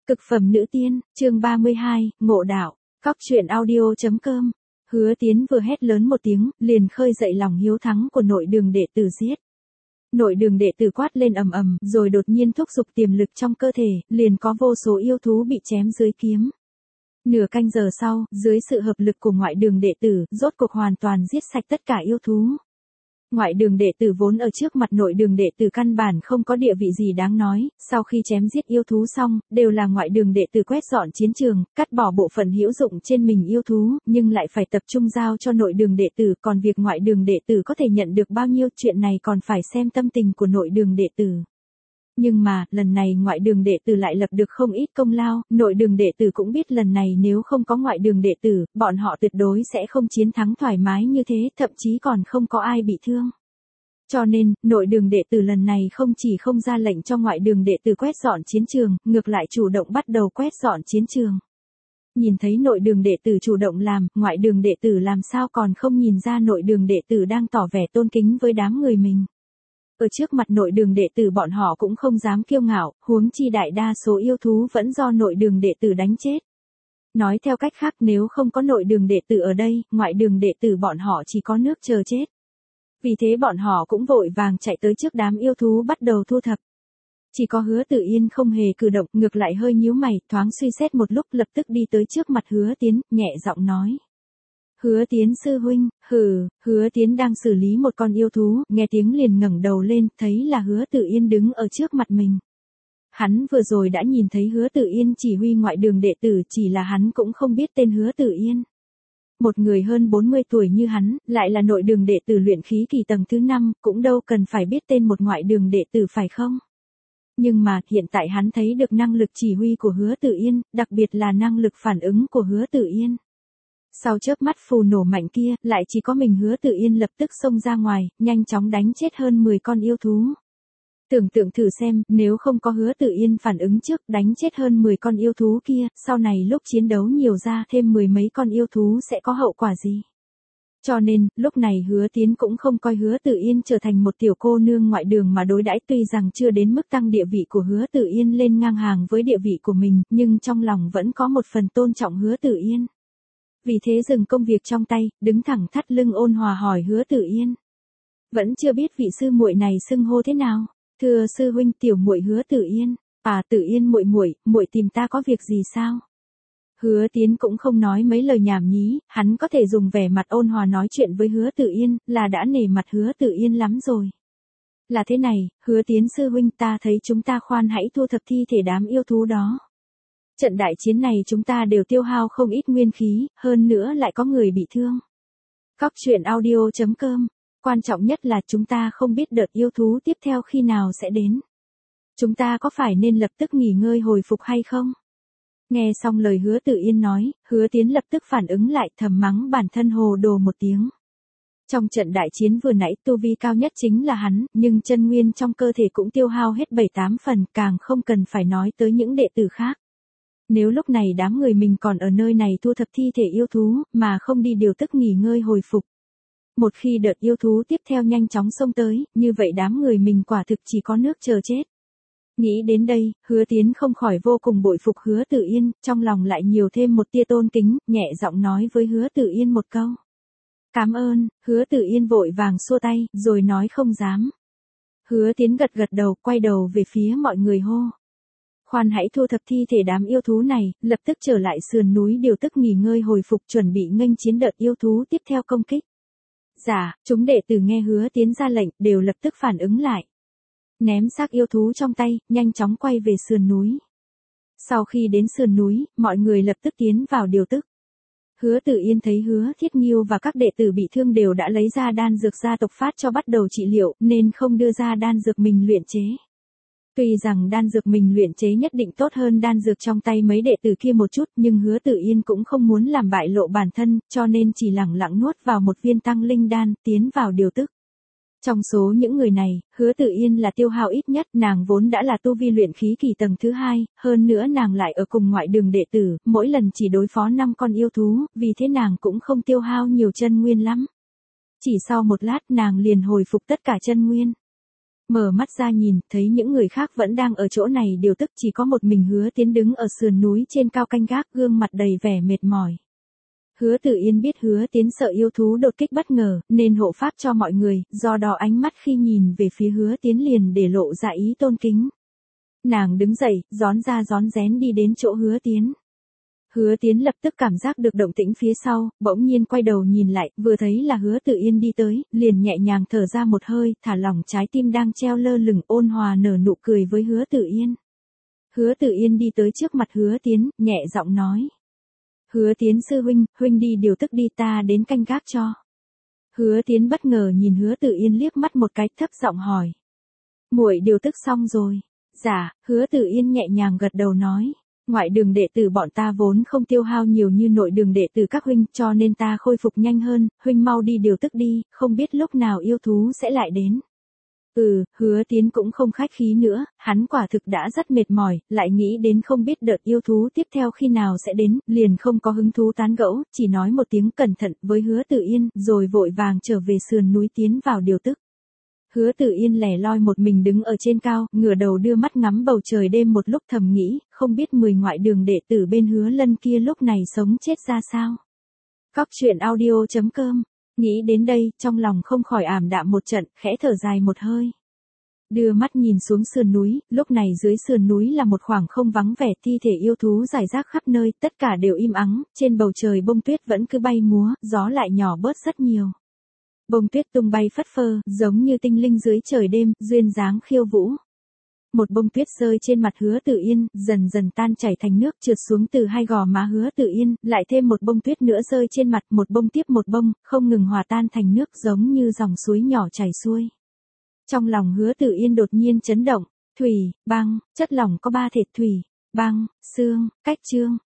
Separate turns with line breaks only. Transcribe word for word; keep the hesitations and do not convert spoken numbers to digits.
Cực phẩm nữ tiên, chương ba mươi hai, ngộ đạo, cóc truyện audio.com. Hứa Tiến vừa hét lớn một tiếng, liền khơi dậy lòng hiếu thắng của nội đường đệ tử giết. Nội đường đệ tử quát lên ầm ầm, rồi đột nhiên thúc giục tiềm lực trong cơ thể, liền có vô số yêu thú bị chém dưới kiếm. Nửa canh giờ sau, dưới sự hợp lực của ngoại đường đệ tử, rốt cuộc hoàn toàn giết sạch tất cả yêu thú. Ngoại đường đệ tử vốn ở trước mặt nội đường đệ tử căn bản không có địa vị gì đáng nói, sau khi chém giết yêu thú xong, đều là ngoại đường đệ tử quét dọn chiến trường, cắt bỏ bộ phận hữu dụng trên mình yêu thú, nhưng lại phải tập trung giao cho nội đường đệ tử, còn việc ngoại đường đệ tử có thể nhận được bao nhiêu chuyện này còn phải xem tâm tình của nội đường đệ tử. Nhưng mà, lần này ngoại đường đệ tử lại lập được không ít công lao, nội đường đệ tử cũng biết lần này nếu không có ngoại đường đệ tử, bọn họ tuyệt đối sẽ không chiến thắng thoải mái như thế, thậm chí còn không có ai bị thương. Cho nên, nội đường đệ tử lần này không chỉ không ra lệnh cho ngoại đường đệ tử quét dọn chiến trường, ngược lại chủ động bắt đầu quét dọn chiến trường. Nhìn thấy nội đường đệ tử chủ động làm, ngoại đường đệ tử làm sao còn không nhìn ra nội đường đệ tử đang tỏ vẻ tôn kính với đám người mình. Ở trước mặt nội đường đệ tử bọn họ cũng không dám kiêu ngạo, huống chi đại đa số yêu thú vẫn do nội đường đệ tử đánh chết. Nói theo cách khác, nếu không có nội đường đệ tử ở đây, ngoại đường đệ tử bọn họ chỉ có nước chờ chết. Vì thế bọn họ cũng vội vàng chạy tới trước đám yêu thú bắt đầu thu thập. Chỉ có Hứa Tử Yên không hề cử động, ngược lại hơi nhíu mày, thoáng suy xét một lúc lập tức đi tới trước mặt Hứa Tiến, nhẹ giọng nói. Hứa Tiến sư huynh, hừ, Hứa Tiến đang xử lý một con yêu thú, nghe tiếng liền ngẩng đầu lên, thấy là Hứa Tử Yên đứng ở trước mặt mình. Hắn vừa rồi đã nhìn thấy Hứa Tử Yên chỉ huy ngoại đường đệ tử, chỉ là hắn cũng không biết tên Hứa Tử Yên. Một người hơn bốn mươi tuổi như hắn, lại là nội đường đệ tử luyện khí kỳ tầng thứ năm, cũng đâu cần phải biết tên một ngoại đường đệ tử phải không? Nhưng mà, hiện tại hắn thấy được năng lực chỉ huy của Hứa Tử Yên, đặc biệt là năng lực phản ứng của Hứa Tử Yên. Sau chớp mắt phù nổ mạnh kia, lại chỉ có mình Hứa Tử Yên lập tức xông ra ngoài, nhanh chóng đánh chết hơn mười con yêu thú. Tưởng tượng thử xem, nếu không có Hứa Tử Yên phản ứng trước, đánh chết hơn mười con yêu thú kia, sau này lúc chiến đấu nhiều ra thêm mười mấy con yêu thú sẽ có hậu quả gì? Cho nên, lúc này Hứa Tiến cũng không coi Hứa Tử Yên trở thành một tiểu cô nương ngoại đường mà đối đãi, tuy rằng chưa đến mức tăng địa vị của Hứa Tử Yên lên ngang hàng với địa vị của mình, nhưng trong lòng vẫn có một phần tôn trọng Hứa Tử Yên. Vì thế dừng công việc trong tay, đứng thẳng thắt lưng ôn hòa hỏi Hứa Tử Yên. Vẫn chưa biết vị sư muội này xưng hô thế nào? Thưa sư huynh, tiểu muội Hứa Tử Yên. À, Tử Yên muội muội, muội tìm ta có việc gì sao? Hứa Tiến cũng không nói mấy lời nhảm nhí, hắn có thể dùng vẻ mặt ôn hòa nói chuyện với Hứa Tử Yên, là đã nể mặt Hứa Tử Yên lắm rồi. Là thế này, Hứa Tiến sư huynh, ta thấy chúng ta khoan hãy thu thập thi thể đám yêu thú đó. Trận đại chiến này chúng ta đều tiêu hao không ít nguyên khí, hơn nữa lại có người bị thương. Cóc truyện audio.com. Quan trọng nhất là chúng ta không biết đợt yêu thú tiếp theo khi nào sẽ đến. Chúng ta có phải nên lập tức nghỉ ngơi hồi phục hay không? Nghe xong lời Hứa Tử Yên nói, Hứa Tiến lập tức phản ứng lại, thầm mắng bản thân hồ đồ một tiếng. Trong trận đại chiến vừa nãy tu vi cao nhất chính là hắn, nhưng chân nguyên trong cơ thể cũng tiêu hao hết bảy tám phần, càng không cần phải nói tới những đệ tử khác. Nếu lúc này đám người mình còn ở nơi này thu thập thi thể yêu thú, mà không đi điều tức nghỉ ngơi hồi phục. Một khi đợt yêu thú tiếp theo nhanh chóng xông tới, như vậy đám người mình quả thực chỉ có nước chờ chết. Nghĩ đến đây, Hứa Tiến không khỏi vô cùng bội phục Hứa Tử Yên, trong lòng lại nhiều thêm một tia tôn kính, nhẹ giọng nói với Hứa Tử Yên một câu. Cảm ơn, Hứa Tử Yên vội vàng xua tay, rồi nói không dám. Hứa Tiến gật gật đầu, quay đầu về phía mọi người hô. Khoan hãy thu thập thi thể đám yêu thú này, lập tức trở lại sườn núi điều tức nghỉ ngơi hồi phục, chuẩn bị nghênh chiến đợt yêu thú tiếp theo công kích. Dạ, chúng đệ tử nghe Hứa Tiến ra lệnh, đều lập tức phản ứng lại. Ném xác yêu thú trong tay, nhanh chóng quay về sườn núi. Sau khi đến sườn núi, mọi người lập tức tiến vào điều tức. Hứa Tử Yên thấy Hứa Thiết Nghiêu và các đệ tử bị thương đều đã lấy ra đan dược gia tộc phát cho bắt đầu trị liệu, nên không đưa ra đan dược mình luyện chế. Tuy rằng đan dược mình luyện chế nhất định tốt hơn đan dược trong tay mấy đệ tử kia một chút, nhưng Hứa Tử Yên cũng không muốn làm bại lộ bản thân, cho nên chỉ lẳng lặng nuốt vào một viên tăng linh đan, tiến vào điều tức. Trong số những người này, Hứa Tử Yên là tiêu hao ít nhất, nàng vốn đã là tu vi luyện khí kỳ tầng thứ hai, hơn nữa nàng lại ở cùng ngoại đường đệ tử, mỗi lần chỉ đối phó năm con yêu thú, vì thế nàng cũng không tiêu hao nhiều chân nguyên lắm. Chỉ sau một lát nàng liền hồi phục tất cả chân nguyên. Mở mắt ra nhìn, thấy những người khác vẫn đang ở chỗ này điều tức, chỉ có một mình Hứa Tiến đứng ở sườn núi trên cao canh gác, gương mặt đầy vẻ mệt mỏi. Hứa Tử Yên biết Hứa Tiến sợ yêu thú đột kích bất ngờ, nên hộ pháp cho mọi người, do đó ánh mắt khi nhìn về phía Hứa Tiến liền để lộ ra ý tôn kính. Nàng đứng dậy, rón ra rón rén đi đến chỗ Hứa Tiến. Hứa Tiến lập tức cảm giác được động tĩnh phía sau, bỗng nhiên quay đầu nhìn lại, vừa thấy là Hứa Tử Yên đi tới, liền nhẹ nhàng thở ra một hơi, thả lỏng trái tim đang treo lơ lửng, ôn hòa nở nụ cười với Hứa Tử Yên. Hứa Tử Yên đi tới trước mặt Hứa Tiến, nhẹ giọng nói. Hứa Tiến sư huynh, huynh đi điều tức đi, ta đến canh gác cho. Hứa Tiến bất ngờ nhìn Hứa Tử Yên liếc mắt một cái, thấp giọng hỏi. Muội điều tức xong rồi. Dạ, Hứa Tử Yên nhẹ nhàng gật đầu nói. Ngoại đường đệ tử bọn ta vốn không tiêu hao nhiều như nội đường đệ tử các huynh, cho nên ta khôi phục nhanh hơn, huynh mau đi điều tức đi, không biết lúc nào yêu thú sẽ lại đến. Ừ, Hứa Tiến cũng không khách khí nữa, hắn quả thực đã rất mệt mỏi, lại nghĩ đến không biết đợt yêu thú tiếp theo khi nào sẽ đến, liền không có hứng thú tán gẫu, chỉ nói một tiếng cẩn thận với Hứa Tử Yên, rồi vội vàng trở về sườn núi tiến vào điều tức. Hứa Tử Yên lẻ loi một mình đứng ở trên cao, ngửa đầu đưa mắt ngắm bầu trời đêm một lúc, thầm nghĩ, không biết mười ngoại đường đệ tử bên Hứa Lân kia lúc này sống chết ra sao. Cóc truyện audio chấm com. Nghĩ đến đây, trong lòng không khỏi ảm đạm một trận, khẽ thở dài một hơi. Đưa mắt nhìn xuống sườn núi, lúc này dưới sườn núi là một khoảng không vắng vẻ, thi thể yêu thú rải rác khắp nơi, tất cả đều im ắng, trên bầu trời bông tuyết vẫn cứ bay múa, gió lại nhỏ bớt rất nhiều. Bông tuyết tung bay phất phơ, giống như tinh linh dưới trời đêm, duyên dáng khiêu vũ. Một bông tuyết rơi trên mặt Hứa Tử Yên, dần dần tan chảy thành nước trượt xuống từ hai gò má Hứa Tử Yên, lại thêm một bông tuyết nữa rơi trên mặt, một bông tiếp một bông, không ngừng hòa tan thành nước giống như dòng suối nhỏ chảy xuôi. Trong lòng Hứa Tử Yên đột nhiên chấn động, thủy, băng, chất lỏng có ba thể, thủy, băng, xương, cách trương.